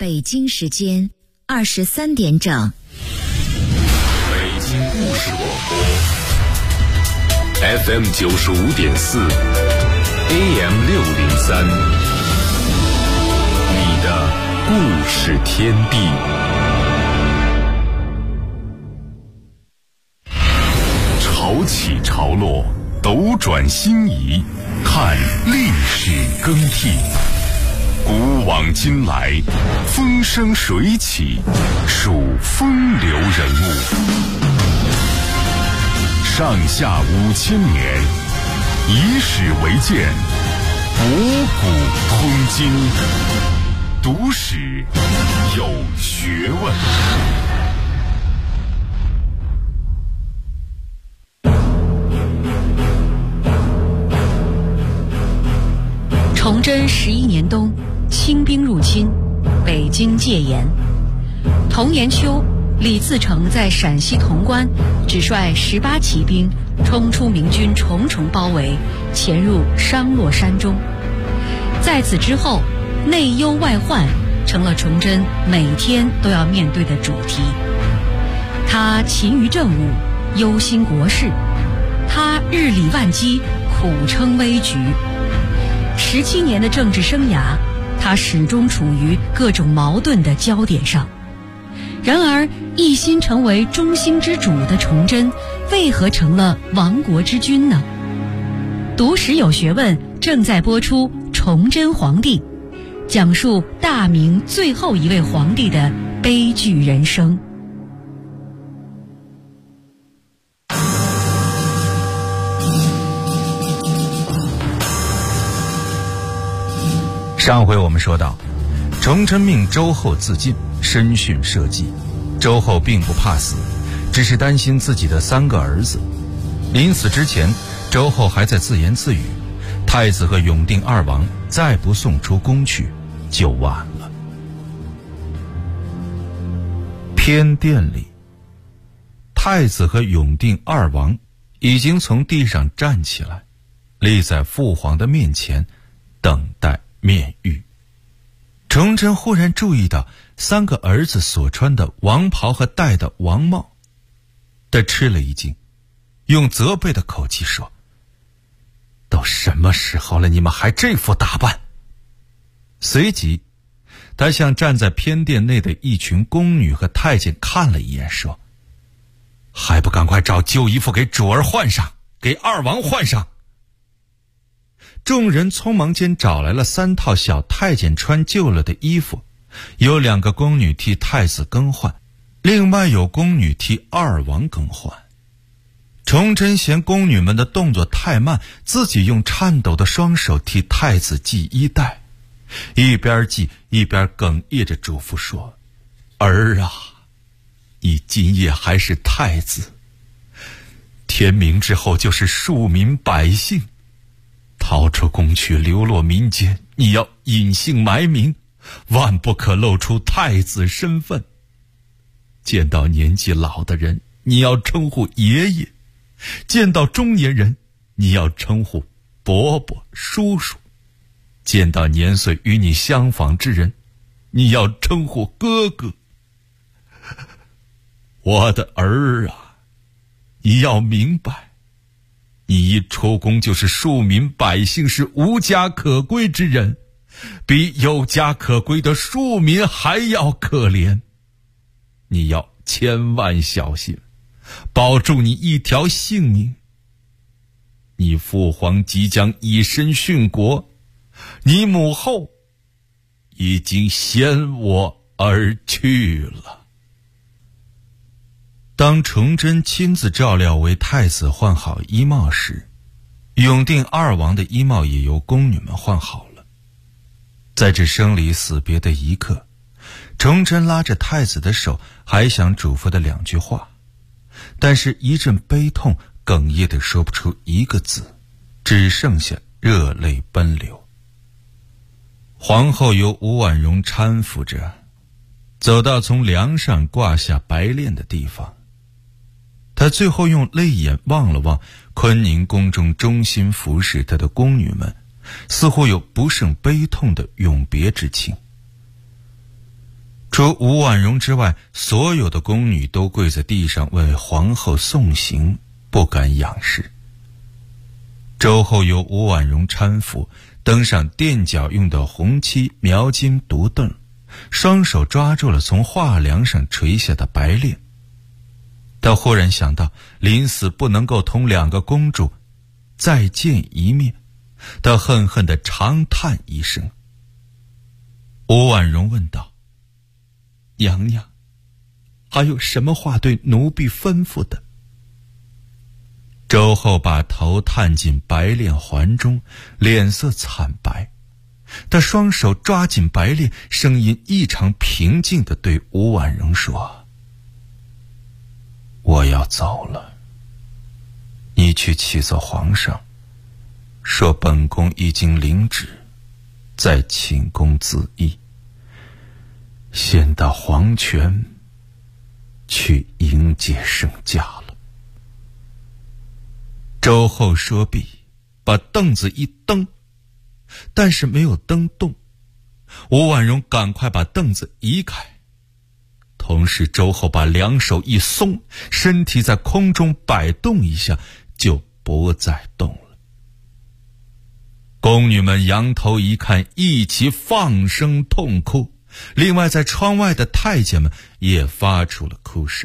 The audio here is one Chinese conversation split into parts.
北京时间23点整。 北京故事广播 FM 95.4 AM 603，你的故事天地。潮起潮落，斗转星移，看历史更替。古往今来，风生水起，数风流人物。上下5000年，以史为鉴，博古通今，读史有学问。 崇祯11年冬，清兵入侵，北京戒严。同年秋，李自成在陕西潼关只率18骑兵冲出明军重重包围，潜入商洛山中。在此之后，内忧外患成了崇祯每天都要面对的主题。他勤于政务，忧心国事；他日理万机，苦撑危局。17年的政治生涯，他始终处于各种矛盾的焦点上。然而，一心成为中兴之主的崇祯，为何成了亡国之君呢？读史有学问正在播出《崇祯皇帝》，讲述大明最后一位皇帝的悲剧人生。 上回我们说到，崇祯命周后自尽，身殉社稷。周后并不怕死，只是担心自己的3个儿子。临死之前，周后还在自言自语：太子和永定2王再不送出宫去，就晚了。偏殿里，太子和永定2王已经从地上站起来，立在父皇的面前，等待面谕。崇祯忽然注意到3个儿子所穿的王袍和戴的王帽，他吃了一惊，用责备的口气说：都什么时候了，你们还这副打扮？随即他向站在偏殿内的一群宫女和太监看了一眼，说：还不赶快找旧衣服给主儿换上，给2王换上。众人匆忙间找来了3套小太监穿旧了的衣服，有2个宫女替太子更换，另外有宫女替2王更换。崇祯嫌宫女们的动作太慢，自己用颤抖的双手替太子系衣带，一边系一边哽咽着嘱咐说：儿啊，你今夜还是太子，天明之后就是庶民百姓，逃出宫去，流落民间，你要隐姓埋名，万不可露出太子身份。见到年纪老的人，你要称呼爷爷；见到中年人，你要称呼伯伯、叔叔；见到年岁与你相仿之人，你要称呼哥哥。我的儿啊，你要明白，你一出宫就是庶民百姓，是无家可归之人，比有家可归的庶民还要可怜。你要千万小心，保住你一条性命。你父皇即将以身殉国，你母后已经先我而去了。当崇祯亲自照料为太子换好衣帽时，永定2王的衣帽也由宫女们换好了。在这生离死别的一刻，崇祯拉着太子的手，还想嘱咐的2句话，但是一阵悲痛，哽咽的说不出一个字，只剩下热泪奔流。皇后由吴婉容搀扶着，走到从梁上挂下白链的地方。他最后用泪眼望了望坤宁宫中忠心服侍他的宫女们，似乎有不胜悲痛的永别之情。 除吴婉容之外，所有的宫女都跪在地上为皇后送行，不敢仰视。周后由吴婉容搀扶，登上垫脚用的红漆描金独凳，双手抓住了从画梁上垂下的白链。他忽然想到临死不能够同两个公主再见一面，他恨恨地长叹一声。吴婉容问道：娘娘，还有什么话对奴婢吩咐的？周后把头探进白链环中，脸色惨白。他双手抓紧白链，声音异常平静地对吴婉容说：我要走了，你去启奏皇上，说本宫已经领旨，在寝宫自缢，先到黄泉去迎接圣驾了。周后说毕，把凳子一蹬，但是没有蹬动。吴婉容赶快把凳子移开，同时周后把两手一松，身体在空中摆动一下，就不再动了。宫女们仰头一看，一起放声痛哭，另外在窗外的太监们也发出了哭声。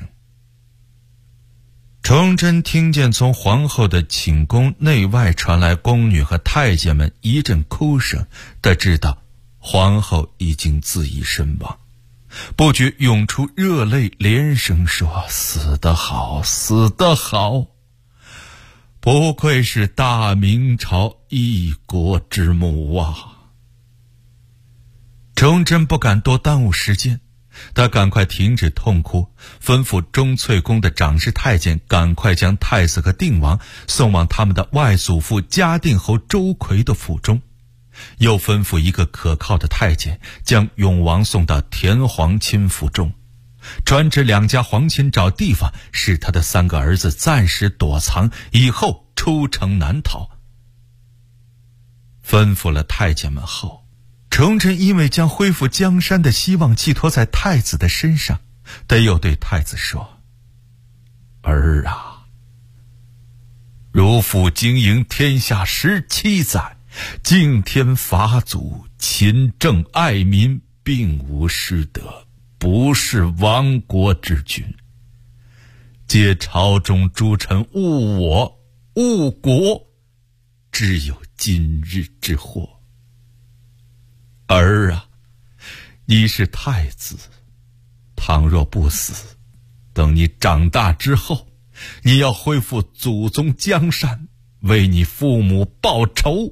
崇祯听见从皇后的寝宫内外传来宫女和太监们一阵哭声，他知道皇后已经自缢身亡，不觉涌出热泪，连声说：死得好，死得好，不愧是大明朝一国之母啊！崇祯不敢多耽误时间，他赶快停止痛哭，吩咐钟粹宫的长侍太监赶快将太子和定王送往他们的外祖父嘉定侯周奎的府中，又吩咐一个可靠的太监将永王送到田皇亲府中，传旨两家皇亲找地方，使他的三个儿子暂时躲藏，以后出城难逃。吩咐了太监们后，崇祯因为将恢复江山的希望寄托在太子的身上，他又对太子说：儿啊，如父经营天下17载，敬天法祖，勤政爱民，并无失德，不是亡国之君。皆朝中诸臣误我误国，只有今日之祸。儿啊，你是太子，倘若不死，等你长大之后，你要恢复祖宗江山，为你父母报仇。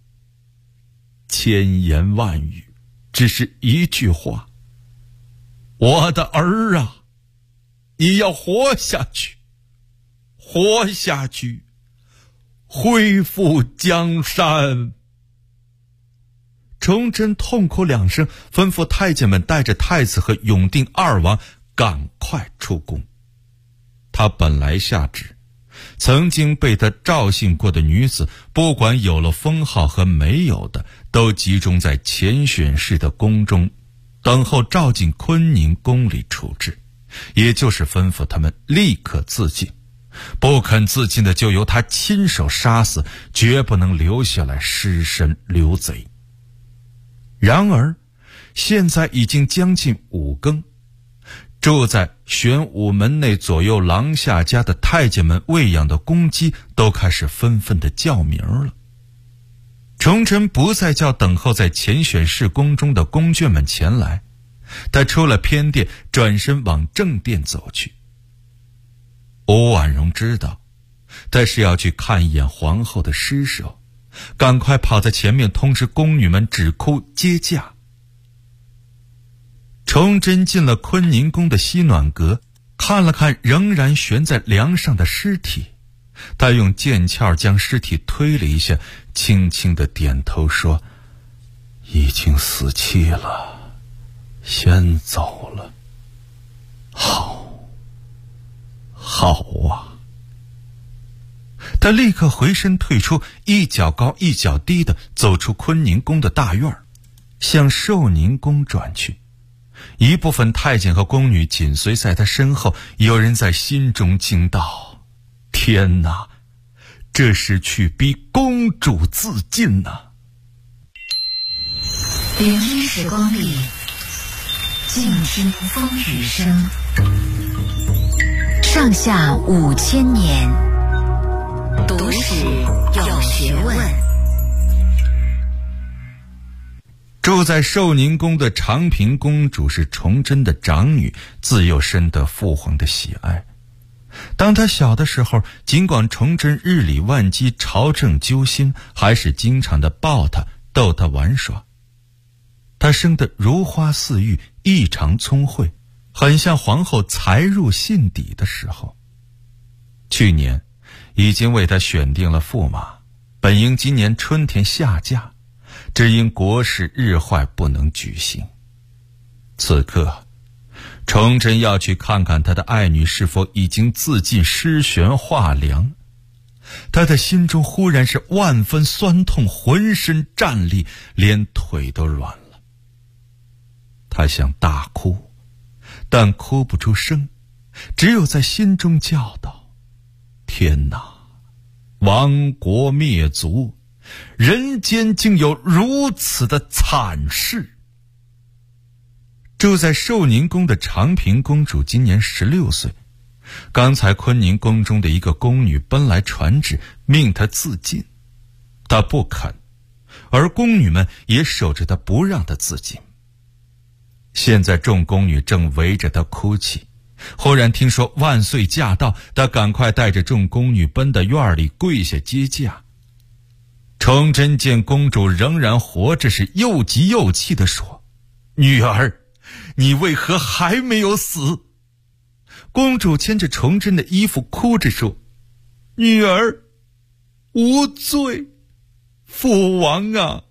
千言万语，只是一句话：我的儿啊，你要活下去，活下去，恢复江山。崇祯痛哭两声，吩咐太监们带着太子和永定二王赶快出宫。他本来下旨，曾经被他召幸过的女子，不管有了封号和没有的，都集中在前选氏的宫中，等候召进坤宁宫里处置，也就是吩咐他们立刻自尽，不肯自尽的就由他亲手杀死，绝不能留下来尸身留贼。然而现在已经将近5更，住在玄武门内左右廊下家的太监们喂养的公鸡都开始纷纷的叫名了。崇祯不再叫等候在前选氏宫中的宫眷们前来，他出了偏殿，转身往正殿走去。吴婉容知道他是要去看一眼皇后的尸首，赶快跑在前面通知宫女们止哭接驾。崇祯进了坤宁宫的西暖阁，看了看仍然悬在梁上的尸体，他用剑鞘将尸体推了一下，轻轻地点头说：已经死期了，先走了。好，好啊。他立刻回身退出，一脚高一脚低地走出坤宁宫的大院，向寿宁宫转去。 一部分太监和宫女紧随在他身后，有人在心中惊道：天哪，这是去逼公主自尽呐！ 聆听时光里，静听风雨声。上下5000年，读史有学问。 住在寿宁宫的长平公主是崇祯的长女，自幼深得父皇的喜爱。当她小的时候，尽管崇祯日理万机，朝政揪心，还是经常的抱她，逗她玩耍。她生得如花似玉，异常聪慧，很像皇后才入信底的时候。去年已经为她选定了驸马，本应今年春天下嫁，只因国事日坏不能举行。此刻崇祯要去看看他的爱女是否已经自尽尸悬化凉，他的心中忽然是万分酸痛，浑身战栗，连腿都软了。他想大哭，但哭不出声，只有在心中叫道：天哪，亡国灭族，人间竟有如此的惨事！住在寿宁宫的长平公主今年16岁，刚才坤宁宫中的一个宫女奔来传旨，命她自尽，她不肯，而宫女们也守着她，不让她自尽。现在众宫女正围着她哭泣，忽然听说万岁驾到，她赶快带着众宫女奔到院里跪下接驾。崇祯见公主仍然活着，是又急又气地说：女儿，你为何还没有死？公主牵着崇祯的衣服哭着说：女儿无罪，父王啊！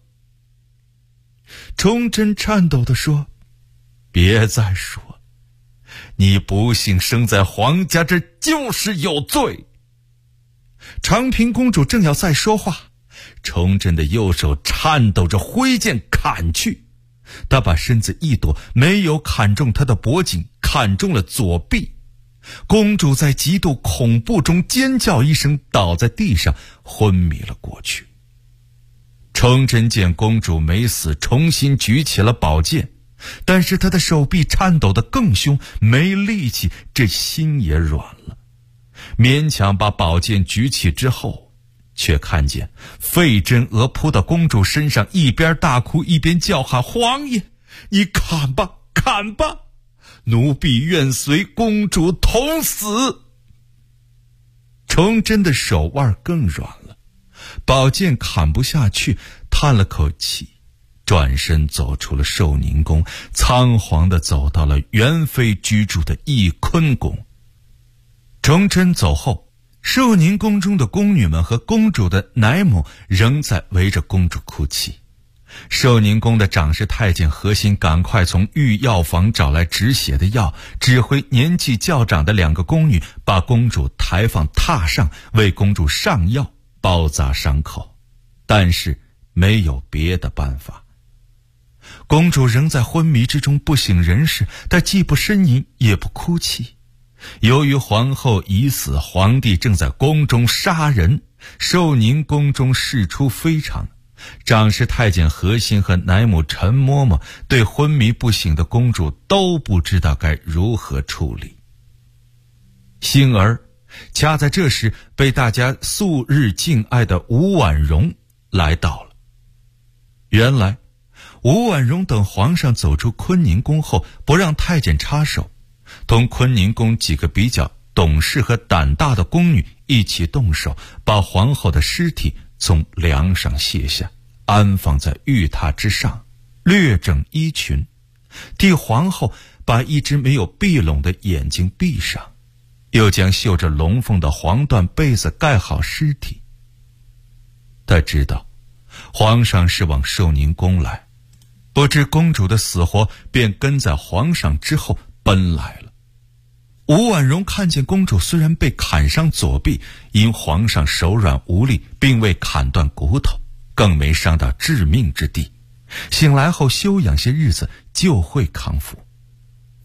崇祯颤抖地说：别再说，你不幸生在皇家，这就是有罪。长平公主正要再说话，崇祯的右手颤抖着挥剑砍去，他把身子一躲，没有砍中他的脖颈，砍中了左臂。公主在极度恐怖中尖叫一声，倒在地上昏迷了过去。崇祯见公主没死，重新举起了宝剑，但是他的手臂颤抖得更凶，没力气，这心也软了。勉强把宝剑举起之后，却看见费真娥扑到公主身上，一边大哭一边叫喊：皇爷，你砍吧，砍吧，奴婢愿随公主同死。崇祯的手腕更软了，宝剑砍不下去，叹了口气，转身走出了寿宁宫，仓皇地走到了元妃居住的翊坤宫。崇祯走后，寿宁宫中的宫女们和公主的奶母仍在围着公主哭泣。寿宁宫的长侍太监何心赶快从御药房找来止血的药，指挥年纪较长的2个宫女把公主抬放榻上，为公主上药，包扎伤口，但是没有别的办法。公主仍在昏迷之中不省人事，她既不呻吟也不哭泣。由于皇后已死，皇帝正在宫中杀人，寿宁宫中事出非常。长侍太监何心和奶母陈嬷嬷对昏迷不醒的公主都不知道该如何处理。幸而恰在这时，被大家素日敬爱的吴婉容来到了。原来吴婉容等皇上走出坤宁宫后，不让太监插手，同坤宁宫几个比较懂事和胆大的宫女一起动手，把皇后的尸体从梁上卸下，安放在玉榻之上，略整衣裙，替皇后把一只没有闭拢的眼睛闭上，又将绣着龙凤的黄缎被子盖好尸体。他知道皇上是往寿宁宫来，不知公主的死活，便跟在皇上之后奔来了。吴婉容看见公主虽然被砍伤左臂，因皇上手软无力，并未砍断骨头，更没伤到致命之地，醒来后休养些日子就会康复。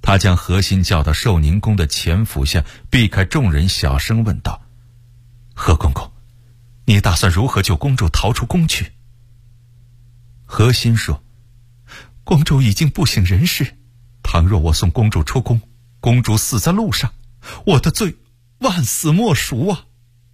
他将何心叫到寿宁宫的前府下，避开众人，小声问道：何公公，你打算如何救公主逃出宫去？何心说：公主已经不省人事，倘若我送公主出宫，公主死在路上，我的罪万死莫赎啊。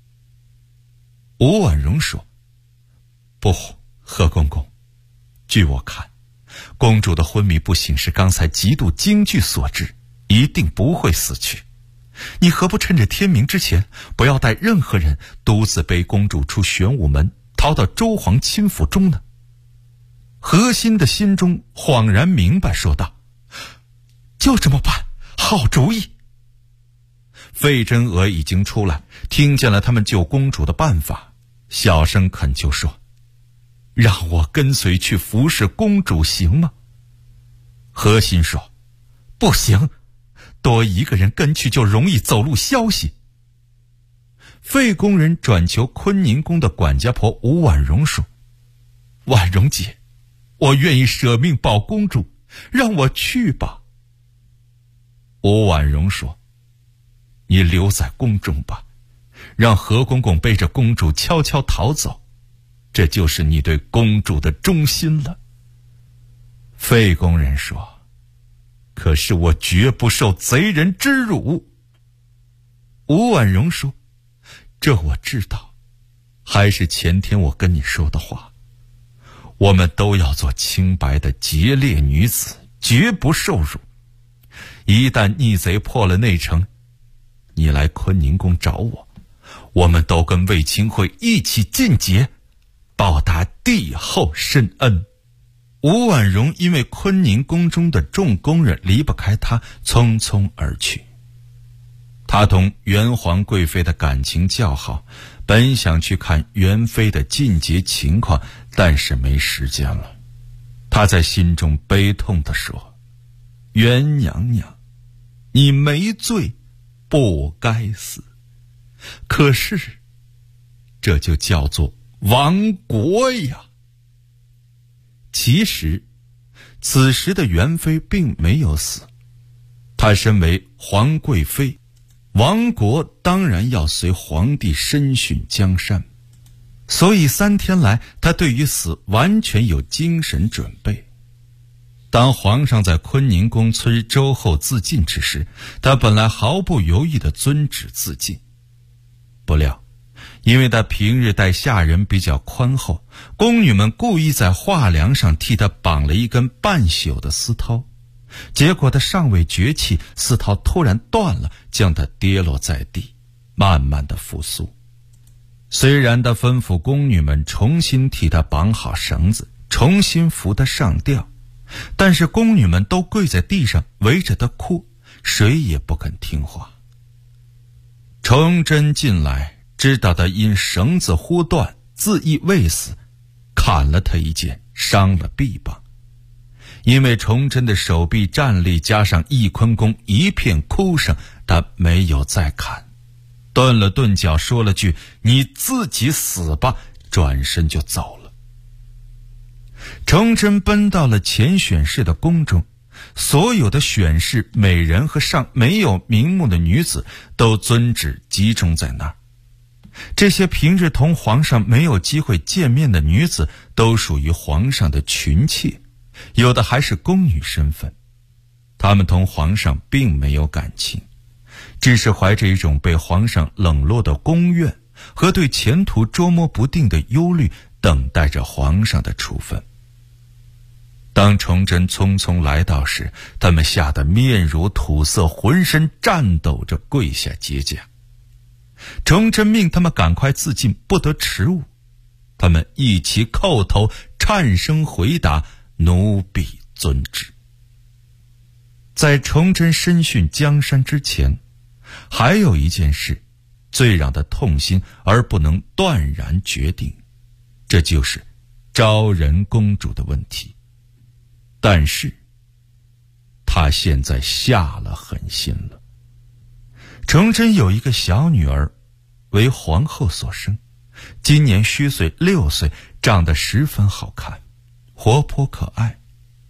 吴婉容说：不，何公公，据我看，公主的昏迷不醒是刚才极度惊惧所致，一定不会死去。你何不趁着天明之前，不要带任何人，独自背公主出玄武门，逃到周皇亲府中呢？何心的心中恍然明白，说道：就这么办，好主意。费真娥已经出来，听见了他们救公主的办法，小声恳求说：让我跟随去服侍公主行吗？何心说：不行，多一个人跟去就容易走漏消息。费公人转求坤宁宫的管家婆吴婉容说：婉容姐，我愿意舍命保公主，让我去吧。吴婉容说：你留在宫中吧，让何公公背着公主悄悄逃走，这就是你对公主的忠心了。费公人说：可是我绝不受贼人之辱。吴婉容说：这我知道，还是前天我跟你说的话，我们都要做清白的节烈女子，绝不受辱。一旦逆贼破了内城，你来坤宁宫找我，我们都跟卫青会一起进节，报答帝后深恩。吴婉容因为坤宁宫中的众宫人离不开她，匆匆而去。她同元皇贵妃的感情较好，本想去看元妃的进节情况，但是没时间了。她在心中悲痛地说：元娘娘，你没罪，不该死，可是这就叫做亡国呀。其实此时的元妃并没有死，她身为皇贵妃，亡国当然要随皇帝身殉江山，所以3天来她对于死完全有精神准备。当皇上在坤宁宫催周后自尽之时，他本来毫不犹豫地遵旨自尽。不料因为他平日待下人比较宽厚，宫女们故意在画梁上替他绑了一根半宿的丝绦，结果他尚未绝气，丝绦突然断了，将他跌落在地，慢慢的复苏。虽然他吩咐宫女们重新替他绑好绳子，重新扶他上吊，但是宫女们都跪在地上围着他哭，谁也不肯听话。崇祯进来，知道他因绳子忽断，自缢未死，砍了他一剑，伤了臂膀。因为崇祯的手臂站立，加上翊坤宫一片哭声，他没有再砍，顿了顿脚，说了句：你自己死吧，转身就走了。崇祯奔到了前选侍的宫中，所有的选侍、美人和尚没有名目的女子都遵旨集中在那儿。这些平日同皇上没有机会见面的女子，都属于皇上的群妾，有的还是宫女身份。她们同皇上并没有感情，只是怀着一种被皇上冷落的宫怨和对前途捉摸不定的忧虑，等待着皇上的处分。当崇祯匆匆来到时，他们吓得面如土色，浑身颤抖着跪下接驾。崇祯命他们赶快自尽，不得迟误。他们一齐叩头，颤声回答：奴婢遵旨。在崇祯身殉江山之前，还有一件事最让他痛心而不能断然决定，这就是昭仁公主的问题。但是他现在下了狠心了。崇祯有一个小女儿，为皇后所生，今年虚岁6岁，长得十分好看，活泼可爱。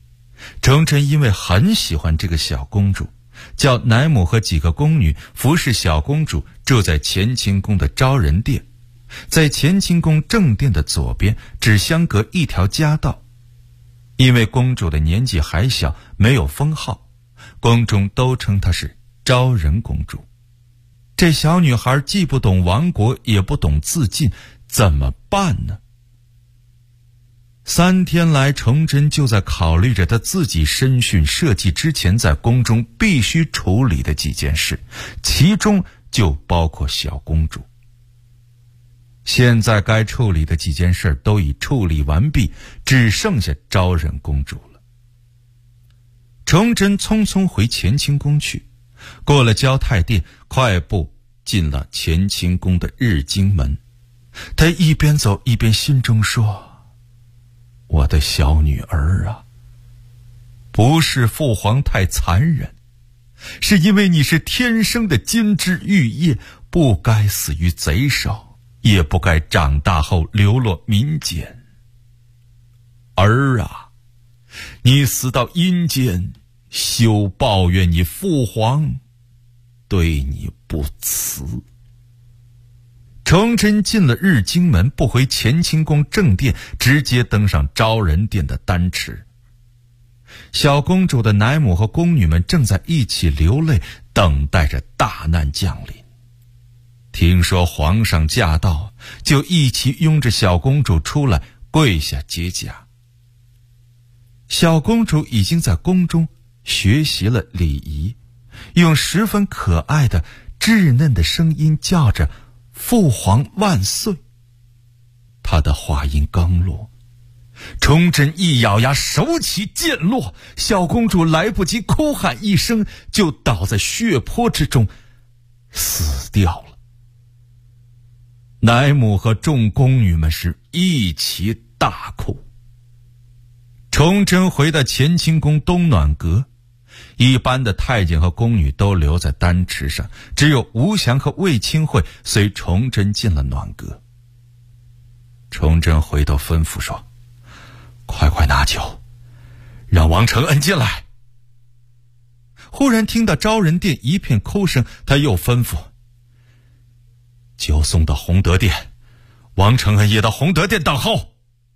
崇祯因为很喜欢这个小公主，叫乃母和几个宫女服侍小公主住在乾清宫的昭仁殿，在乾清宫正殿的左边只相隔一条夹道。因为公主的年纪还小，没有封号，宫中都称她是昭仁公主。这小女孩既不懂亡国，也不懂自尽，怎么办呢？3天来，崇祯就在考虑着他自己身殉社稷之前在宫中必须处理的几件事，其中就包括小公主。现在该处理的几件事都已处理完毕，只剩下昭仁公主了。崇祯匆匆回乾清宫去，过了交泰殿，快步进了乾清宫的日经门。他一边走一边心中说：我的小女儿啊，不是父皇太残忍，是因为你是天生的金枝玉叶，不该死于贼手，也不该长大后流落民间。儿啊，你死到阴间，休抱怨你父皇对你不慈。崇祯进了日经门，不回乾清宫正殿，直接登上昭仁殿的丹池。小公主的乃母和宫女们正在一起流泪，等待着大难降临。听说皇上驾到，就一起拥着小公主出来，跪下接驾。小公主已经在宫中学习了礼仪，用十分可爱的稚嫩的声音叫着父皇万岁。他的话音刚落，崇祯一咬牙，手起剑落，小公主来不及哭喊一声，就倒在血泊之中死掉了。乃母和众宫女们是一起大哭。崇祯回到乾清宫东暖阁，一般的太监和宫女都留在丹池上，只有吴祥和卫青会随崇祯进了暖阁。崇祯回头吩咐说：快快拿酒，让王承恩进来。忽然听到昭仁殿一片哭声，他又吩咐：酒送到洪德殿，王承恩也到洪德殿等候。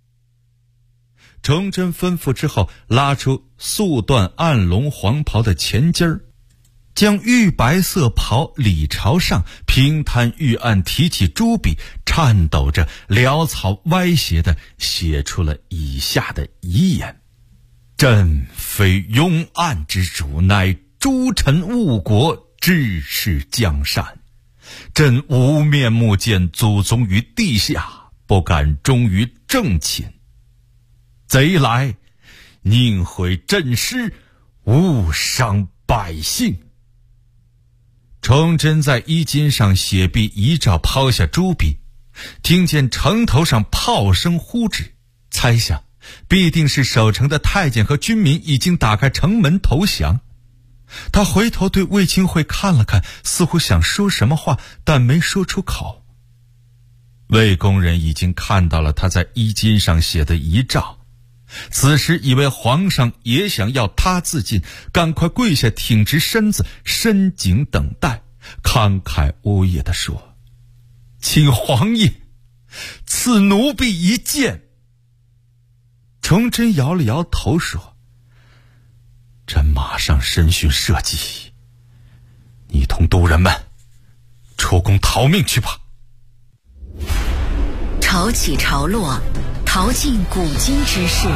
崇祯吩咐之后，拉出素缎暗龙黄袍的前襟儿，将玉白色袍里朝上，平摊玉案，提起朱笔，颤抖着潦草歪斜地写出了以下的遗言：朕非庸暗之主，乃诸臣误国，治世江山。朕无面目见祖宗于地下，不敢忠于正寝。贼来，宁毁朕师，勿伤百姓。崇祯在衣襟上写毕遗诏，抛下朱笔，听见城头上炮声呼之，猜想必定是守城的太监和军民已经打开城门投降。他回头对卫青会看了看，似乎想说什么话，但没说出口。卫工人已经看到了他在衣襟上写的遗诏，此时以为皇上也想要他自尽，赶快跪下挺直身子，深颈等待，慷慨呜咽地说：请皇爷赐奴婢一剑。崇祯摇了摇头说：朕马上身殉社稷，你同督人们出宫逃命去吧。 潮起潮落，淘尽古今之事，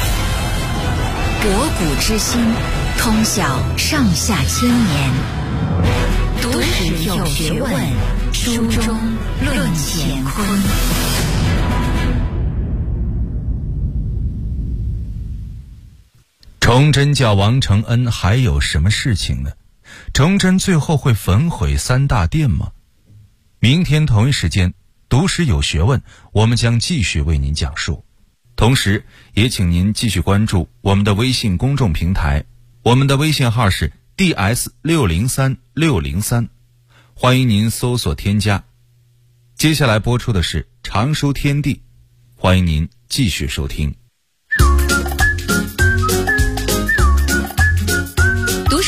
博古之今，通晓上下千年。读史有学问，书中论乾坤。 崇祯叫王承恩还有什么事情呢？崇祯最后会焚毁3大殿吗？明天同一时间，读史有学问，我们将继续为您讲述。同时也请您继续关注我们的微信公众平台，我们的微信号是 DS603603，欢迎您搜索添加。接下来播出的是常书天地，欢迎您继续收听。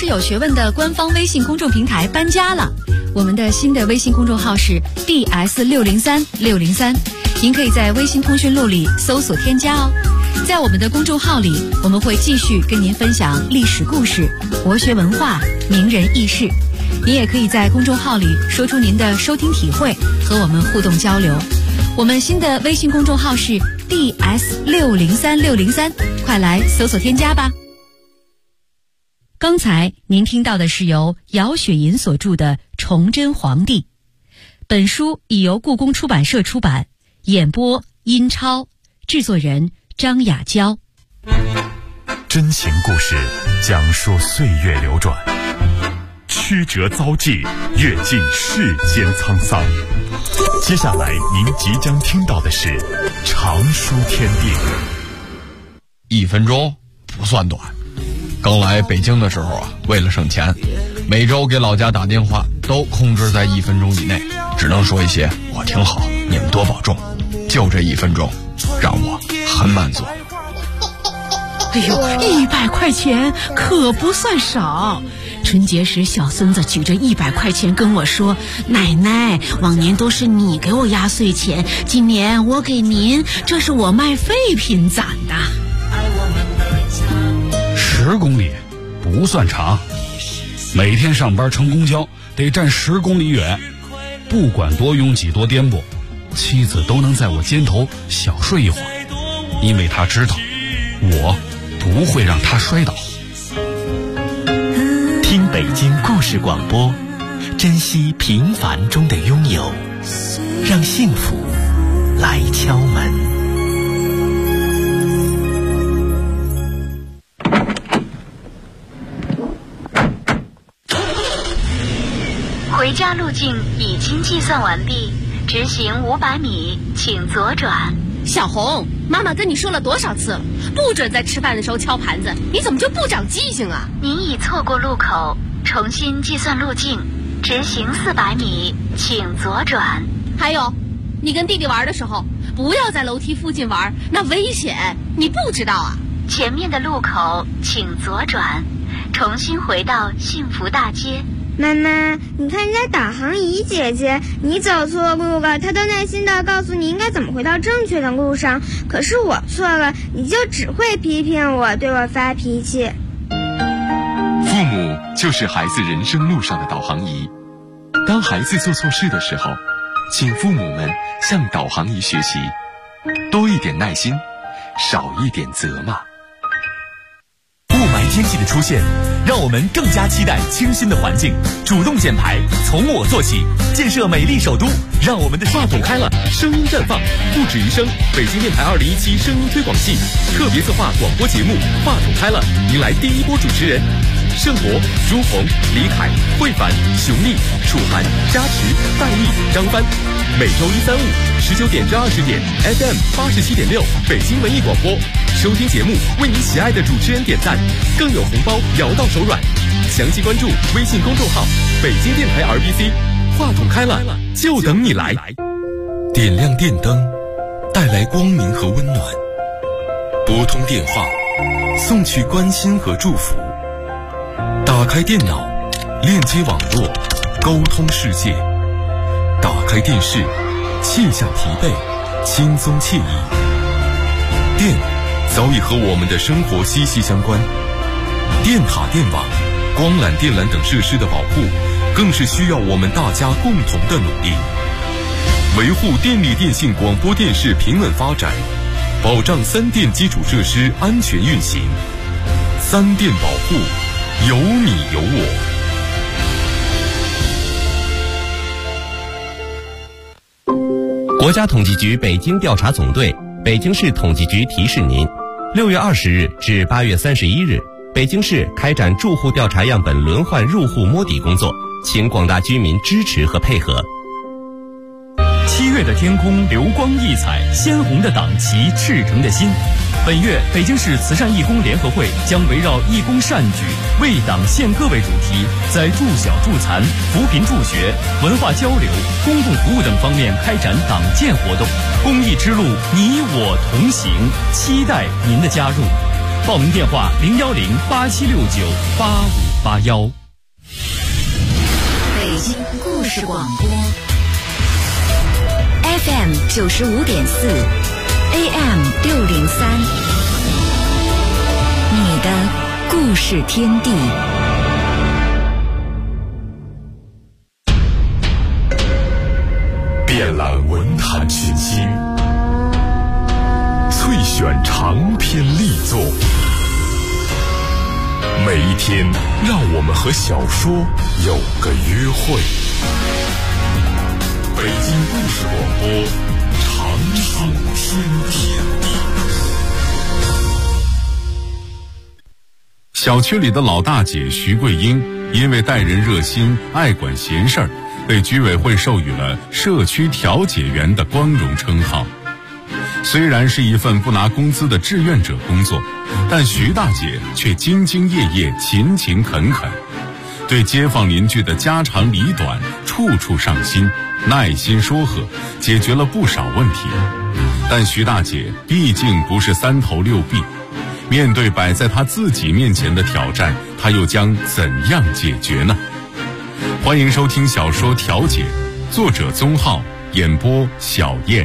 有学问的官方微信公众平台搬家了，我们的新的微信公众号是 DS630603，您可以在微信通讯录里搜索添加哦。在我们的公众号里，我们会继续跟您分享历史故事、国学文化、名人轶事。您也可以在公众号里说出您的收听体会，和我们互动交流。我们新的微信公众号是 DS603603，快来搜索添加吧。刚才您听到的是由姚雪银所著的《崇祯皇帝》，本书已由故宫出版社出版，演播殷超，制作人张雅娇。 真情故事讲述岁月流转，曲折遭际，阅尽世间沧桑。接下来您即将听到的是长书天地。 1分钟不算短。刚来北京的时候啊，为了省钱，每周给老家打电话都控制在1分钟以内，只能说一些我挺好，你们多保重。就这1分钟让我很满足。 哎呦，100块钱可不算少。春节时小孙子举着100块钱跟我说，奶奶，往年都是你给我压岁钱，今年我给您，这是我卖废品攒的。 10公里不算长，每天上班乘公交得站10公里远，不管多拥挤多颠簸，妻子都能在我肩头小睡一会儿，因为她知道我不会让她摔倒。 听北京故事广播，珍惜平凡中的拥有，让幸福来敲门。 回家路径已经计算完毕，直行500米，请左转。 小红，妈妈跟你说了多少次了，不准在吃饭的时候敲盘子，你怎么就不长记性啊？ 您已错过路口，重新计算路径，直行400米，请左转。 还有，你跟弟弟玩的时候，不要在楼梯附近玩，那危险，你不知道啊？ 前面的路口请左转，重新回到幸福大街。 妈妈，你看人家导航仪姐姐，你走错路了，她都耐心地告诉你应该怎么回到正确的路上。可是我错了，你就只会批评我，对我发脾气。 父母就是孩子人生路上的导航仪。当孩子做错事的时候，请父母们向导航仪学习，多一点耐心，少一点责骂。 雾霾天气的出现，让我们更加期待清新的环境。主动减排，从我做起，建设美丽首都，让我们的话筒开了，声音绽放，不止于声。北京电台2017声音推广季特别策划广播节目《话筒开了》，迎来第一波主持人盛博、朱红、李凯、慧凡、熊丽、楚涵、加持、戴丽、张帆。每周1、3、5 19点至20点 FM 87.6北京文艺广播。收听节目，为你喜爱的主持人点赞，更有红包摇到手软。详细关注微信公众号北京电台 RBC。 话筒开了，就等你来。 点亮电灯，带来光明和温暖；拨通电话，送去关心和祝福；打开电脑，链接网络，沟通世界；打开电视，卸下疲惫，轻松惬意。电早已和我们的生活息息相关，电塔、电网、光缆、电缆等设施的保护，更是需要我们大家共同的努力。维护电力电信广播电视平稳发展，保障3电基础设施安全运行。3电保护，有你有我。国家统计局北京调查总队、北京市统计局提示您：6月20日至8月31日，北京市开展住户调查样本轮换入户摸底工作，请广大居民支持和配合。 7月的天空流光溢彩，鲜红的党旗，赤诚的心。本月北京市慈善义工联合会将围绕义工善举、为党献歌为主题，在助小助残、扶贫助学、文化交流、公共服务等方面开展党建活动。公益之路，你我同行，期待您的加入。报名电话：010876985。 8281。 北京故事广播 FM 95.4 AM 603，你的故事天地。 遍览文坛群星，萃选长篇力作，每一天让我们和小说有个约会。北京故事广播，长寿天地。 小区里的老大姐徐桂英，因为待人热心、爱管闲事儿，被居委会授予了社区调解员的光荣称号。虽然是一份不拿工资的志愿者工作，但徐大姐却兢兢业业、勤勤恳恳，对街坊邻居的家长里短处处上心，耐心说和，解决了不少问题。但徐大姐毕竟不是三头六臂，面对摆在她自己面前的挑战，她又将怎样解决呢？欢迎收听小说《调解》，作者宗浩，演播小燕。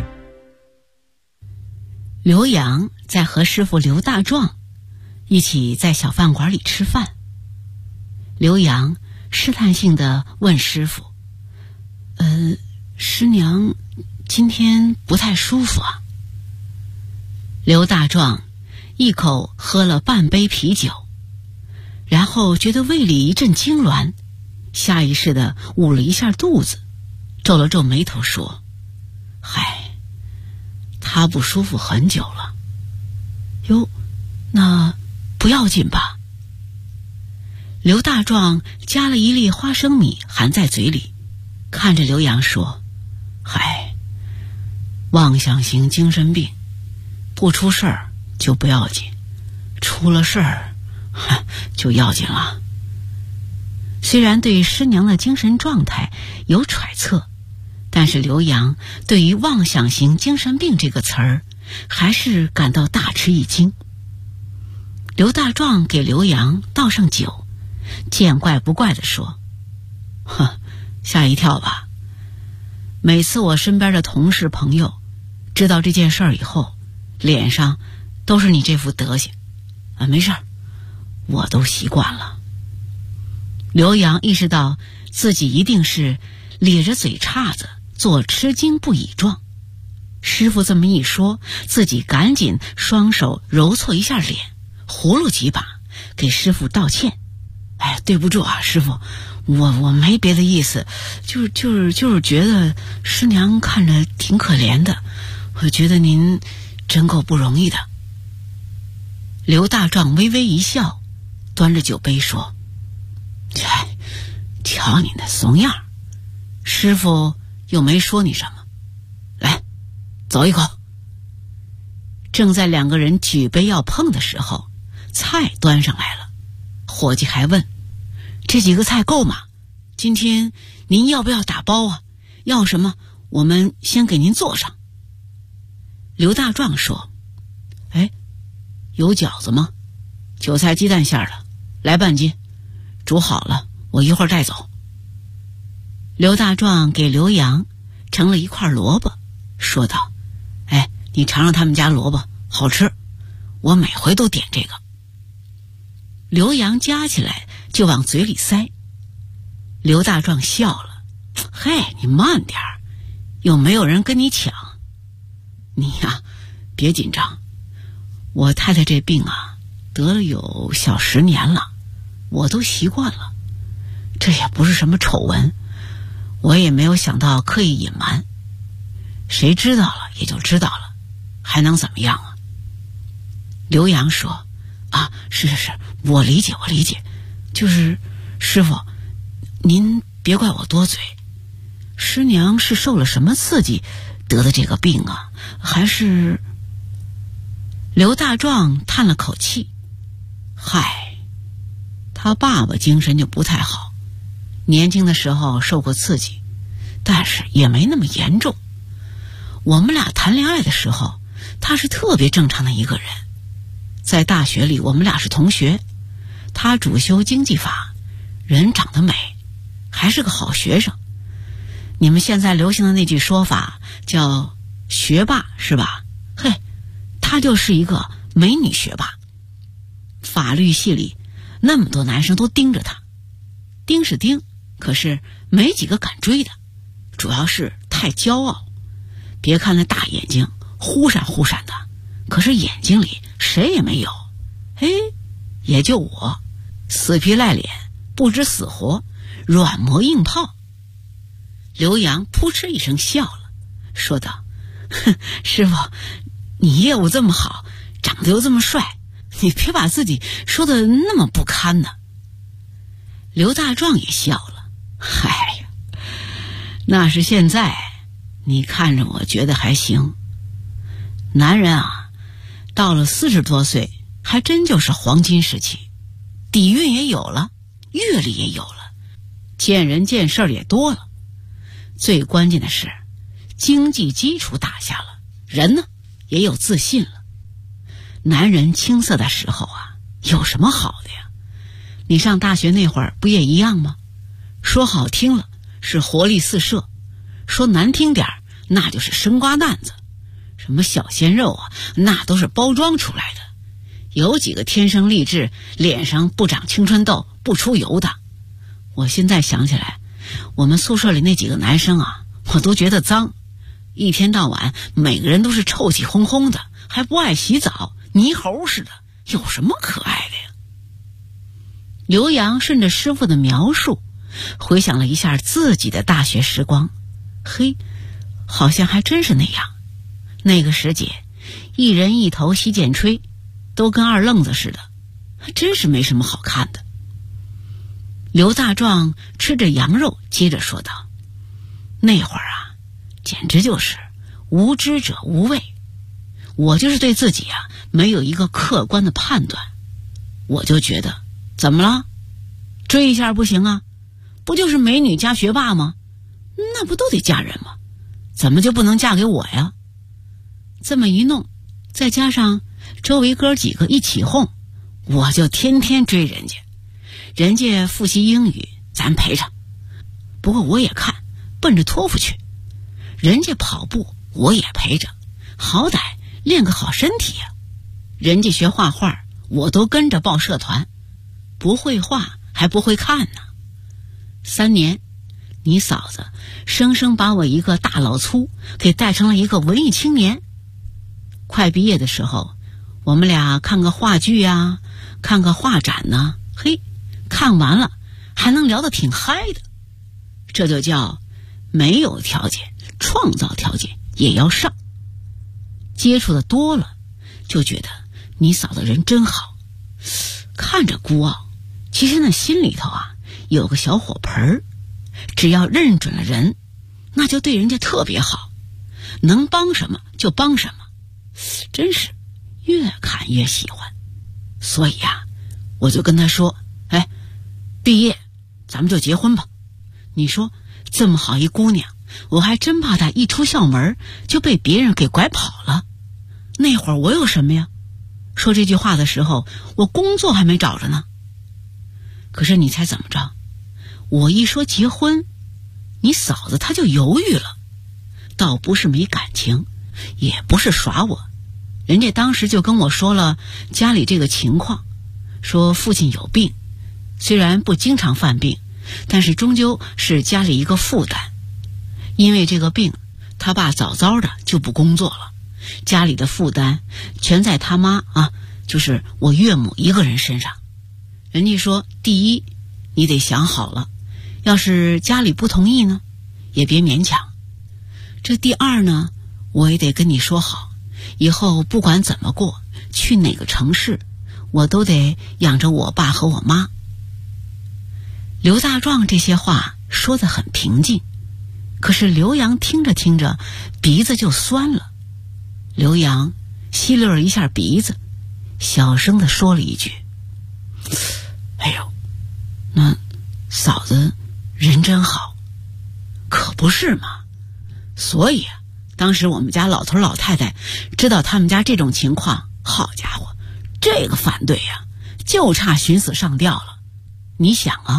刘洋在和师傅刘大壮一起在小饭馆里吃饭。刘洋试探性地问师傅：师娘今天不太舒服啊？刘大壮一口喝了半杯啤酒，然后觉得胃里一阵痉挛，下意识地捂了一下肚子，皱了皱眉头说：嗨，他不舒服很久了。哟，那不要紧吧？刘大壮夹了一粒花生米含在嘴里，看着刘洋说：嗨，妄想型精神病，不出事儿就不要紧，出了事儿就要紧了。虽然对师娘的精神状态有揣测，但是刘洋对于妄想型精神病这个词儿还是感到大吃一惊。刘大壮给刘洋倒上酒，见怪不怪地说：吓一跳吧？每次我身边的同事朋友知道这件事儿以后，脸上都是你这副德行。没事儿，我都习惯了。刘洋意识到自己一定是咧着嘴叉子做吃惊不已状。师傅这么一说，自己赶紧双手揉搓一下脸，葫芦几把给师傅道歉：对不住啊，师傅，我没别的意思，就是觉得师娘看着挺可怜的，我觉得您真够不容易的。刘大壮微微一笑，端着酒杯说：瞧你那怂样，师傅又没说你什么，来，走一口。正在两个人举杯要碰的时候，菜端上来了，伙计还问：这几个菜够吗？今天您要不要打包啊？要什么我们先给您做上。刘大壮说：有饺子吗？韭菜鸡蛋馅的，来半斤，煮好了我一会儿带走。刘大壮给刘洋盛了一块萝卜，说道：你尝尝他们家萝卜，好吃，我每回都点这个。刘洋夹起来就往嘴里塞。刘大壮笑了：你慢点儿，又没有人跟你抢。你呀，别紧张，我太太这病啊，得了有小10年了，我都习惯了，这也不是什么丑闻，我也没有想到刻意隐瞒，谁知道了也就知道了，还能怎么样啊？刘洋说：是，我理解，就是师傅，您别怪我多嘴，师娘是受了什么刺激得的这个病啊？还是……刘大壮叹了口气：他爸爸精神就不太好，年轻的时候受过刺激，但是也没那么严重。我们俩谈恋爱的时候，他是特别正常的一个人。在大学里我们俩是同学，他主修经济法， 人长得美，还是个好学生。你们现在流行的那句说法叫学霸是吧？嘿，他就是一个美女学霸。法律系里那么多男生都盯着他，盯是盯，可是没几个敢追的，主要是太骄傲。别看那大眼睛忽闪忽闪的，可是眼睛里谁也没有。嘿，也就我，死皮赖脸，不知死活，软磨硬泡。刘洋扑哧一声笑了，说道：哼，师傅，你业务这么好，长得又这么帅，你别把自己说的那么不堪呢。刘大壮也笑了，嗨呀，那是现在，你看着我觉得还行。男人啊，到了40多岁，还真就是黄金时期，底蕴也有了，阅历也有了，见人见事也多了。最关键的是，经济基础打下了，人呢也有自信了。男人青涩的时候啊，有什么好的呀？你上大学那会儿不也一样吗？说好听了是活力四射，说难听点那就是生瓜蛋子。什么小鲜肉啊，那都是包装出来的。有几个天生丽质，脸上不长青春痘，不出油的。我现在想起来，我们宿舍里那几个男生啊，我都觉得脏，一天到晚每个人都是臭气烘烘的，还不爱洗澡，泥猴似的，有什么可爱的呀？刘洋顺着师傅的描述，回想了一下自己的大学时光，嘿，好像还真是那样。那个时节，一人一头洗剪吹，都跟二愣子似的，真是没什么好看的。刘大壮吃着羊肉，接着说道：那会儿啊，简直就是无知者无畏。我就是对自己啊，没有一个客观的判断，我就觉得怎么了？追一下不行啊？不就是美女加学霸吗？那不都得嫁人吗？怎么就不能嫁给我呀？这么一弄，再加上周围哥几个一起哄，我就天天追人家。人家复习英语，咱陪着。不过我也看，奔着托福去。人家跑步，我也陪着，好歹练个好身体呀。人家学画画，我都跟着报社团。不会画还不会看呢。3年，你嫂子生生把我一个大老粗给带成了一个文艺青年。快毕业的时候，我们俩看个话剧啊，看个画展呢，嘿，看完了还能聊得挺嗨的。这就叫没有条件，创造条件也要上。接触的多了，就觉得你嫂子人真好，看着孤傲，其实那心里头啊有个小火盆儿，只要认准了人，那就对人家特别好，能帮什么就帮什么，真是越看越喜欢。所以啊，我就跟他说，哎，毕业咱们就结婚吧。你说这么好一姑娘，我还真怕她一出校门就被别人给拐跑了。那会儿我有什么呀？说这句话的时候，我工作还没找着呢。可是你猜怎么着？我一说结婚，你嫂子她就犹豫了。倒不是没感情，也不是耍我，人家当时就跟我说了家里这个情况，说父亲有病，虽然不经常犯病，但是终究是家里一个负担。因为这个病，他爸早早的就不工作了，家里的负担全在他妈啊，就是我岳母一个人身上。人家说，第一，你得想好了，要是家里不同意呢，也别勉强。这第二呢，我也得跟你说好，以后不管怎么过，去哪个城市，我都得养着我爸和我妈。刘大壮这些话说得很平静，可是刘洋听着听着鼻子就酸了。刘洋吸溜了一下鼻子，小声地说了一句：哎呦，那嫂子人真好。可不是嘛。所以啊，当时我们家老头老太太知道他们家这种情况，好家伙，这个反对呀，就差寻死上吊了。你想啊，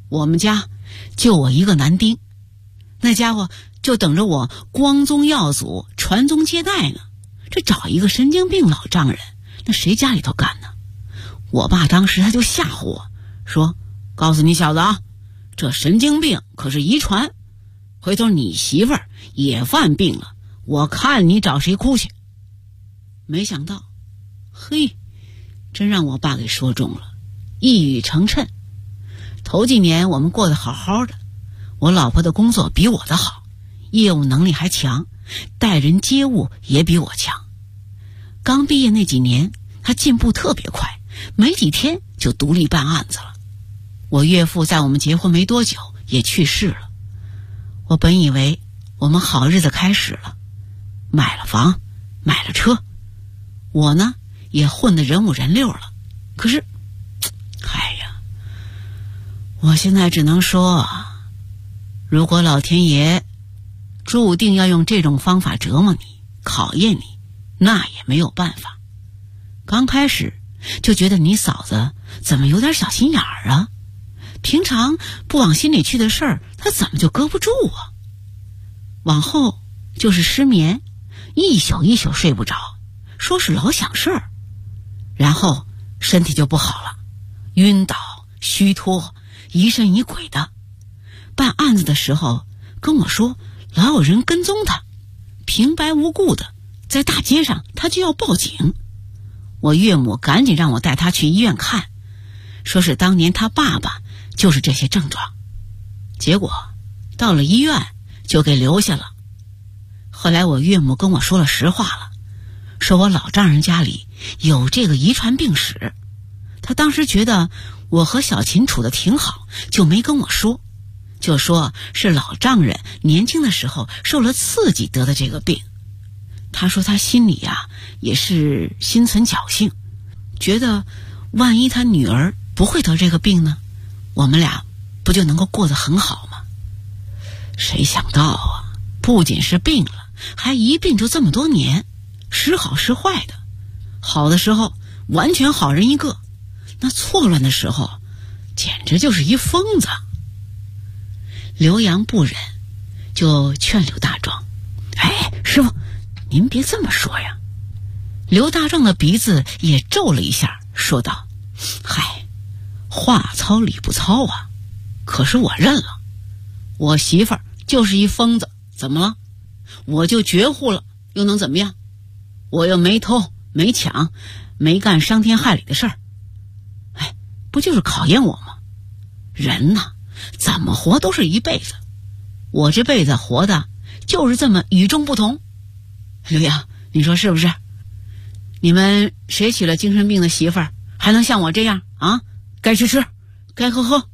我们家就我一个男丁，那家伙就等着我光宗耀祖传宗接代呢。这找一个神经病老丈人，那谁家里头干呢？我爸当时他就吓唬我说，告诉你小子啊，这神经病可是遗传，回头你媳妇儿也犯病了，我看你找谁哭去。没想到，嘿，真让我爸给说中了，一语成谶。头几年我们过得好好的，我老婆的工作比我的好，业务能力还强，待人接物也比我强。刚毕业那几年，她进步特别快，没几天就独立办案子了。我岳父在我们结婚没多久也去世了。我本以为我们好日子开始了，买了房，买了车，我呢也混得人五人六了。可是，哎呀，我现在只能说，如果老天爷注定要用这种方法折磨你，考验你，那也没有办法。刚开始就觉得你嫂子怎么有点小心眼儿啊，平常不往心里去的事儿，她怎么就搁不住啊？往后就是失眠，一宿一宿睡不着，说是老想事儿，然后身体就不好了，晕倒、虚脱、疑神疑鬼的。办案子的时候跟我说老有人跟踪他，平白无故的在大街上他就要报警。我岳母赶紧让我带他去医院看，说是当年他爸爸就是这些症状。结果到了医院就给留下了。后来我岳母跟我说了实话了，说我老丈人家里有这个遗传病史。他当时觉得我和小琴处得挺好，就没跟我说，就说是老丈人年轻的时候受了刺激得的这个病。他说他心里呀也是心存侥幸，觉得万一他女儿不会得这个病呢，我们俩不就能够过得很好吗？谁想到啊，不仅是病了，还一病就这么多年，时好时坏的。好的时候完全好人一个，那错乱的时候简直就是一疯子。刘洋不忍，就劝刘大壮，哎，师傅您别这么说呀。刘大壮的鼻子也皱了一下，说道，嗨，话糙理不糙啊，可是我认了，我媳妇儿就是一疯子，怎么了？我就绝户了，又能怎么样？我又没偷没抢，没干伤天害理的事儿，哎，不就是考验我吗？人呐，怎么活都是一辈子，我这辈子活的就是这么与众不同。刘洋，你说是不是？你们谁娶了精神病的媳妇儿，还能像我这样啊？该吃吃，该喝喝。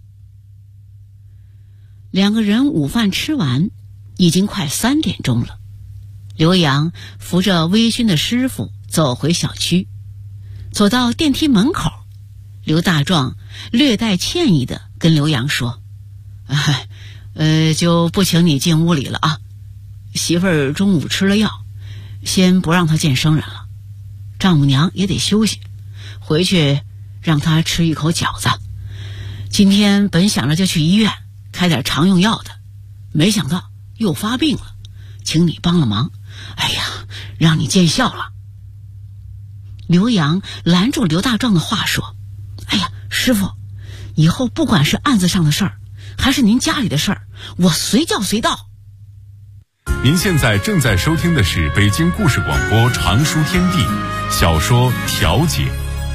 两个人午饭吃完，已经快3点钟了。刘洋扶着微醺的师傅走回小区，走到电梯门口，刘大壮略带歉意地跟刘洋说，就不请你进屋里了啊，媳妇儿中午吃了药，先不让她见生人了，丈母娘也得休息，回去让她吃一口饺子。今天本想着就去医院开点常用药的，没想到又发病了，请你帮了忙，哎呀，让你见笑了。刘洋拦住刘大壮的话说，哎呀，师傅，以后不管是案子上的事儿，还是您家里的事儿，我随叫随到。 您现在正在收听的是北京故事广播常书天地小说《调解》。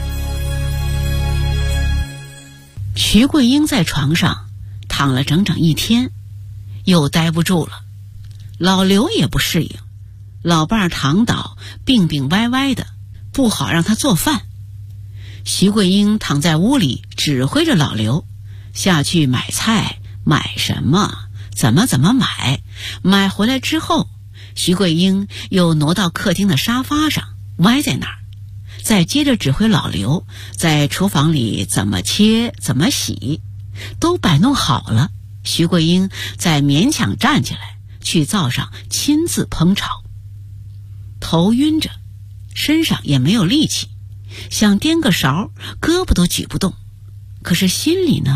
徐桂英在床上躺了整整1天，又待不住了。老刘也不适应，老伴儿躺倒，病病歪歪的，不好让他做饭。徐桂英躺在屋里指挥着老刘下去买菜，买什么怎么买，买回来之后，徐桂英又挪到客厅的沙发上歪在那儿，再接着指挥老刘在厨房里怎么切怎么洗，都摆弄好了，徐桂英再勉强站起来去灶上亲自烹炒。头晕着，身上也没有力气，想颠个勺，胳膊都举不动，可是心里呢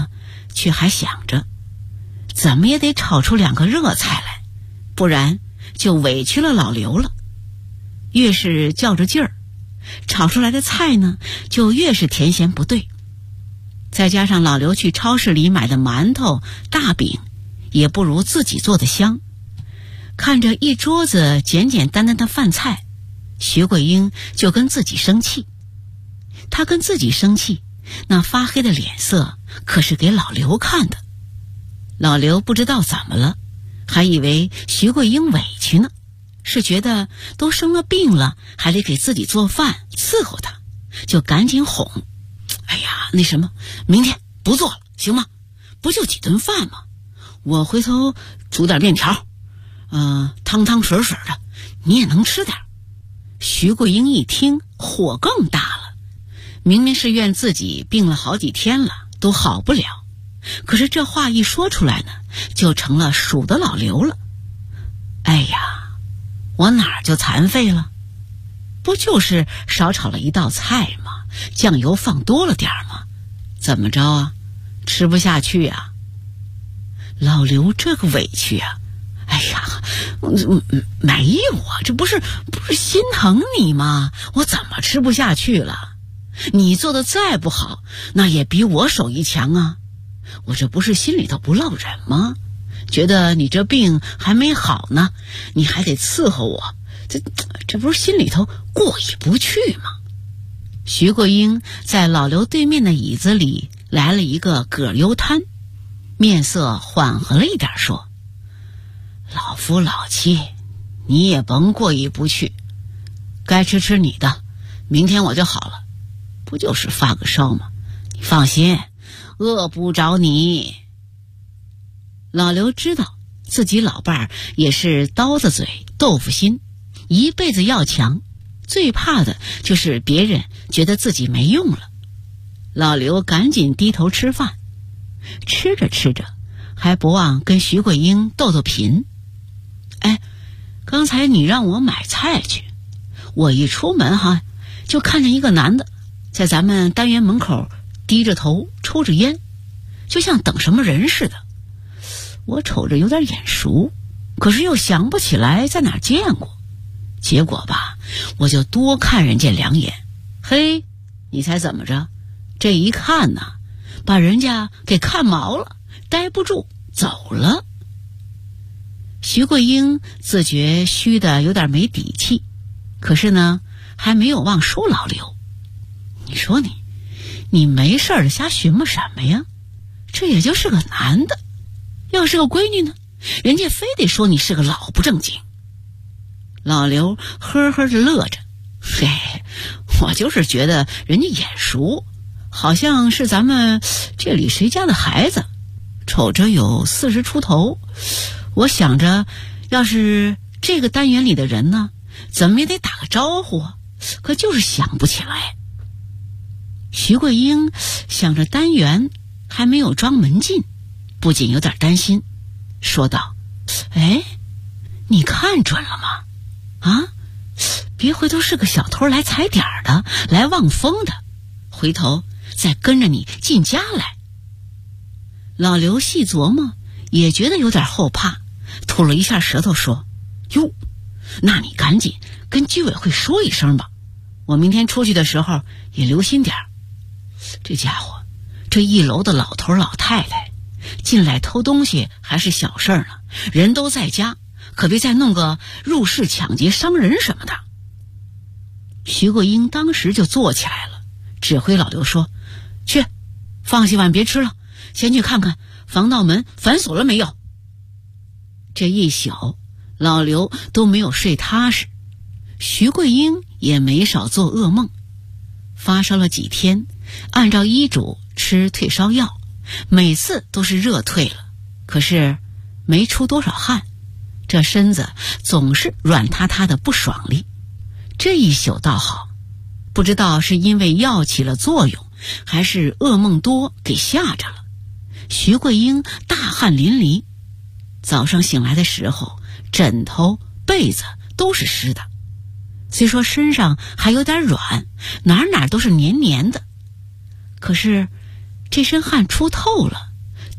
却还想着怎么也得炒出2个热菜来，不然就委屈了老刘了。越是较着劲儿，炒出来的菜呢就越是甜咸不对。再加上老刘去超市里买的馒头大饼也不如自己做的香，看着一桌子简简单单的饭菜，徐桂英就跟自己生气。她跟自己生气，那发黑的脸色可是给老刘看的。老刘不知道怎么了，还以为徐桂英委屈呢，是觉得都生了病了还得给自己做饭伺候她，就赶紧哄。哎呀，那什么，明天不做了行吗？不就几顿饭吗？我回头煮点面条，汤汤水水的，你也能吃点。徐桂英一听火更大了，明明是怨自己病了好几天了都好不了，可是这话一说出来呢，就成了数的老刘了。哎呀，我哪儿就残废了？不就是少炒了一道菜吗？酱油放多了点吗？怎么着啊？吃不下去啊？老刘这个委屈啊！哎呀，没有啊，这不是心疼你吗？我怎么吃不下去了？你做的再不好，那也比我手艺强啊！我这不是心里头不落忍吗？觉得你这病还没好呢，你还得伺候我，这不是心里头过意不去吗？徐桂英在老刘对面的椅子里来了一个葛优瘫，面色缓和了一点，说：老夫老妻，你也甭过意不去，该吃你的，明天我就好了，不就是发个烧吗？你放心，饿不着你。老刘知道自己老伴儿也是刀子嘴豆腐心，一辈子要强，最怕的就是别人觉得自己没用了。老刘赶紧低头吃饭，吃着吃着还不忘跟徐桂英斗斗贫。哎，刚才你让我买菜去，我一出门就看见一个男的在咱们单元门口低着头抽着烟，就像等什么人似的。我瞅着有点眼熟，可是又想不起来在哪儿见过。结果吧，我就多看人家2眼。嘿，你猜怎么着？这一看呢，把人家给看毛了，待不住走了。徐桂英自觉虚的有点没底气，可是呢还没有忘说老刘。你说你没事的瞎寻摸什么呀？这也就是个男的，要是个闺女呢，人家非得说你是个老不正经。老刘呵呵着乐着，嘿，我就是觉得人家眼熟，好像是咱们这里谁家的孩子，瞅着有40出头。我想着要是这个单元里的人呢，怎么也得打个招呼啊，可就是想不起来。徐桂英想着单元还没有装门禁，不仅有点担心，说道：哎，你看准了吗？别回头是个小偷来踩点的，来望风的，回头再跟着你进家来。老刘细琢磨，也觉得有点后怕，吐了一下舌头说：哟，那你赶紧跟居委会说一声吧，我明天出去的时候也留心点。这家伙，这1楼的老头老太太进来偷东西还是小事呢，人都在家，可别再弄个入室抢劫伤人什么的。徐桂英当时就坐起来了，指挥老刘说：去，放下碗别吃了，先去看看防盗门反锁了没有。这一宿老刘都没有睡踏实，徐桂英也没少做噩梦。发烧了几天，按照医嘱吃退烧药，每次都是热退了，可是没出多少汗，这身子总是软塌塌的不爽利。这一宿倒好，不知道是因为药起了作用，还是噩梦多给吓着了。徐桂英大汗淋漓，早上醒来的时候，枕头被子都是湿的，虽说身上还有点软，哪哪都是黏黏的，可是这身汗出透了，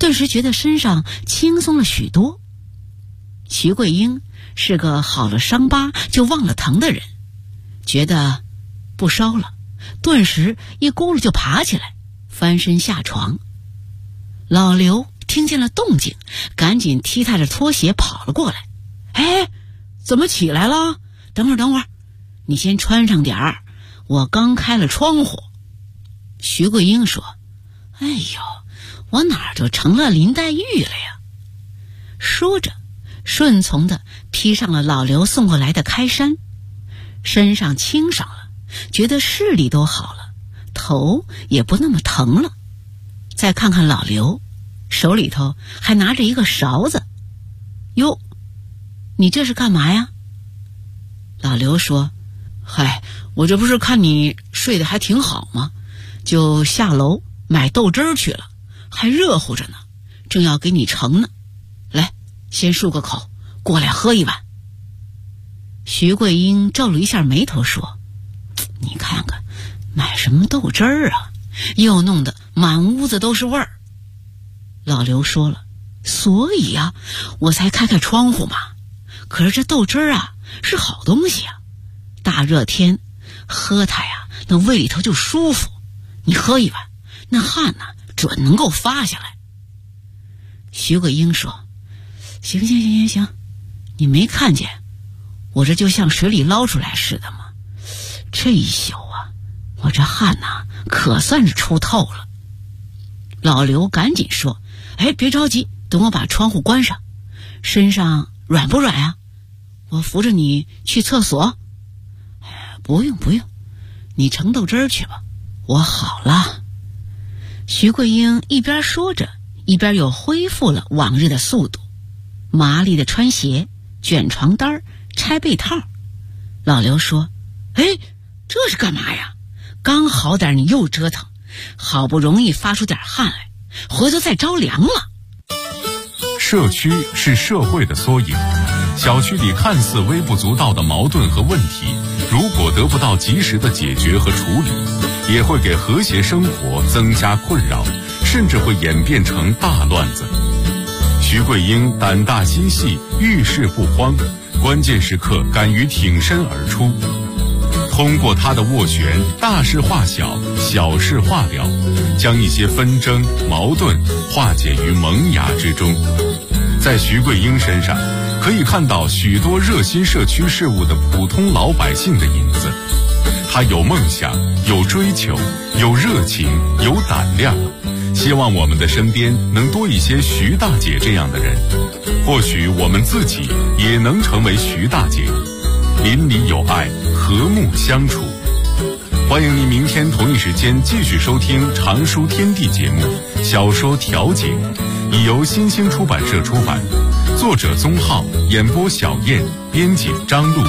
顿时觉得身上轻松了许多。徐桂英是个好了伤疤就忘了疼的人，觉得不烧了，顿时一咕噜就爬起来，翻身下床。老刘听见了动静，赶紧踢踏着拖鞋跑了过来。哎，怎么起来了？等会儿，你先穿上点儿，我刚开了窗户。徐桂英说：哎呦，我哪儿就成了林黛玉了呀？说着顺从地披上了老刘送过来的开衫，身上清爽了，觉得视力都好了，头也不那么疼了。再看看老刘，手里头还拿着一个勺子。哟，你这是干嘛呀？老刘说：嗨，我这不是看你睡得还挺好吗，就下楼买豆汁儿去了，还热乎着呢，正要给你盛呢。来，先漱个口，过来喝一碗。徐桂英皱了一下眉头说：你看看，买什么豆汁儿啊，又弄得满屋子都是味儿。老刘说了：所以啊，我才开窗户嘛。可是这豆汁儿啊是好东西啊，大热天喝它呀，那胃里头就舒服。你喝一碗，那汗呢准能够发下来。徐桂英说：行，你没看见我这就像水里捞出来似的吗？这一宿啊，我这汗呐可算是出透了。老刘赶紧说：哎，别着急，等我把窗户关上。身上软不软啊？我扶着你去厕所。不用，你盛豆汁儿去吧，我好了。徐桂英一边说着，一边又恢复了往日的速度，麻利的穿鞋、卷床单、拆被套。老刘说：哎，这是干嘛呀？刚好点你又折腾，好不容易发出点汗来，回头再着凉了。 社区是社会的缩影，小区里看似微不足道的矛盾和问题，如果得不到及时的解决和处理，也会给和谐生活增加困扰，甚至会演变成大乱子。徐桂英胆大心细，遇事不慌，关键时刻敢于挺身而出。通过她的斡旋，大事化小，小事化了，将一些纷争矛盾化解于萌芽之中。在徐桂英身上可以看到许多热心社区事务的普通老百姓的影子。她有梦想，有追求，有热情，有胆量。希望我们的身边能多一些徐大姐这样的人，或许我们自己也能成为徐大姐，邻里有爱，和睦相处。欢迎您明天同一时间继续收听《常书天地》节目《小说调解》，已由新兴出版社出版，作者宗浩，演播小燕，编辑张璐。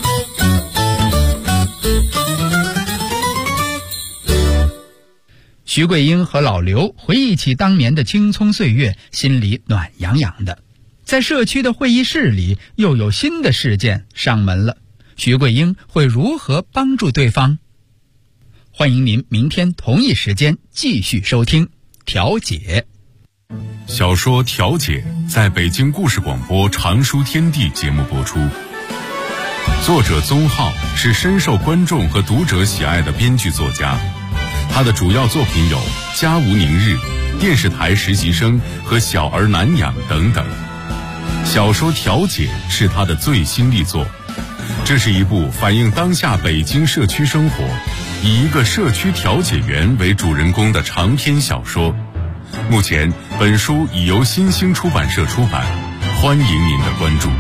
徐桂英和老刘回忆起当年的青葱岁月，心里暖洋洋的。在社区的会议室里，又有新的事件上门了。徐桂英会如何帮助对方？欢迎您明天同一时间继续收听《调解》。 小说《调解》在北京故事广播《常书天地》节目播出。作者宗浩是深受观众和读者喜爱的编剧作家，他的主要作品有《家无宁日》、电视台实习生和小儿难养等等。小说《调解》是他的最新力作，这是一部反映当下北京社区生活，以一个社区调解员为主人公的长篇小说。目前本书已由新兴出版社出版，欢迎您的关注。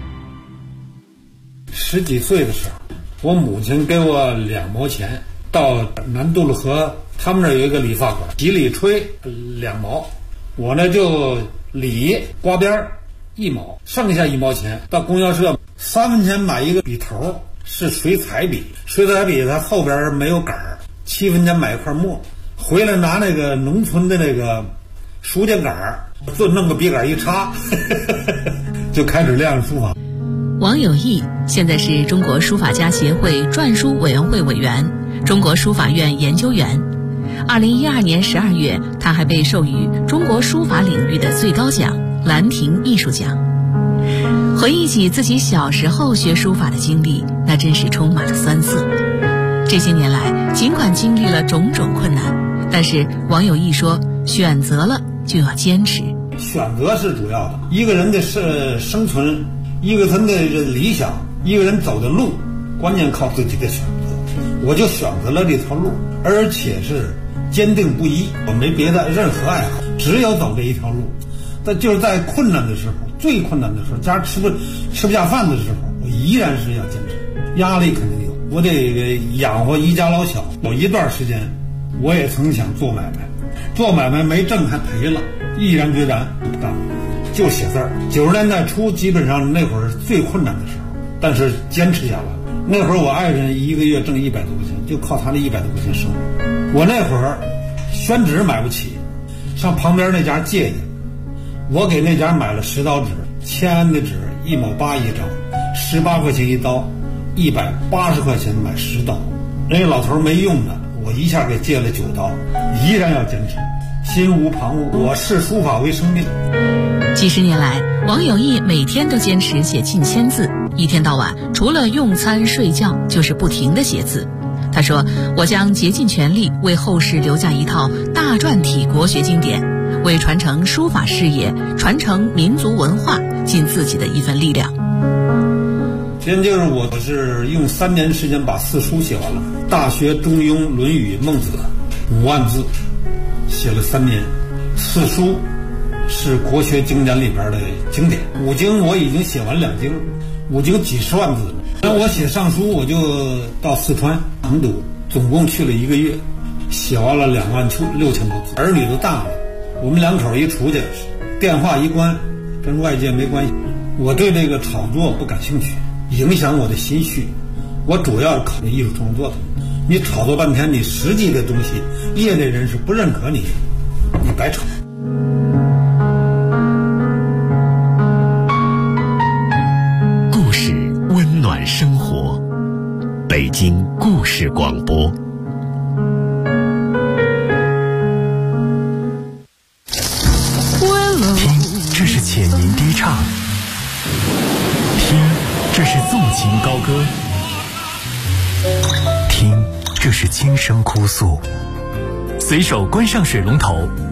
10几岁的时候，我母亲给我2毛钱，到南渡路河他们那儿有一个理发馆，洗理吹2毛，我呢就理刮边1毛，剩下1毛钱到供销社3分钱买一个笔头，是水彩笔，水彩笔它后边没有杆儿，7分钱买一块墨，回来拿那个农村的那个书架杆儿，就弄个笔杆一插就开始练书法。 王有义现在是中国书法家协会篆书委员会委员、中国书法院研究员。 2012年12月，他还被授予中国书法领域的最高奖兰亭艺术奖。回忆起自己小时候学书法的经历，那真是充满了酸涩。这些年来，尽管经历了种种困难，但是王有义说，选择了就要坚持。 选择是主要的，一个人的生存，一个人的理想，一个人走的路，关键靠自己的选择。我就选择了这条路，而且是坚定不移，我没别的任何爱好，只有走这一条路。但就是在困难的时候，最困难的时候，家吃不下饭的时候，我依然是要坚持。压力肯定有，我得养活一家老小。有一段时间，我也曾想做买卖，做买卖没挣还赔了，毅然决然不干，就写字儿。90年代初，基本上那会儿是最困难的时候，但是坚持下来了。那会儿我爱人一个月挣100多块钱，就靠他那100多块钱生活。我那会儿宣纸买不起，上旁边那家借去，我给那家买了10刀纸，签安的纸1毛8一张，18块钱一刀，180块钱买10刀。人家老头没用的，我一下给借了9刀，依然要坚持，心无旁骛。我视书法为生命。 几十年来，王有义每天都坚持写近1000字，一天到晚除了用餐睡觉就是不停地写字。他说，我将竭尽全力为后世留下一套大篆体国学经典，为传承书法事业、传承民族文化尽自己的一份力量。 现就是我是用3年时间把4书写完了，《大学》《中庸》《论语》《孟子》5万字，写了3年。4书是国学经典里边的经典，5经我已经写完2经，5经几十万字了。那我写上书，我就到四川成都，总共去了1个月，写完了26000多字。儿女都大了，我们2口一出去，电话一关，跟外界没关系。我对这个炒作不感兴趣，影响我的心绪。我主要考虑艺术创作的。你炒作半天，你实际的东西，业内人士不认可你，你白炒。 故事温暖生活，北京故事广播。听，这是浅吟低唱；听，这是纵情高歌；听，这是轻声哭诉。随手关上水龙头，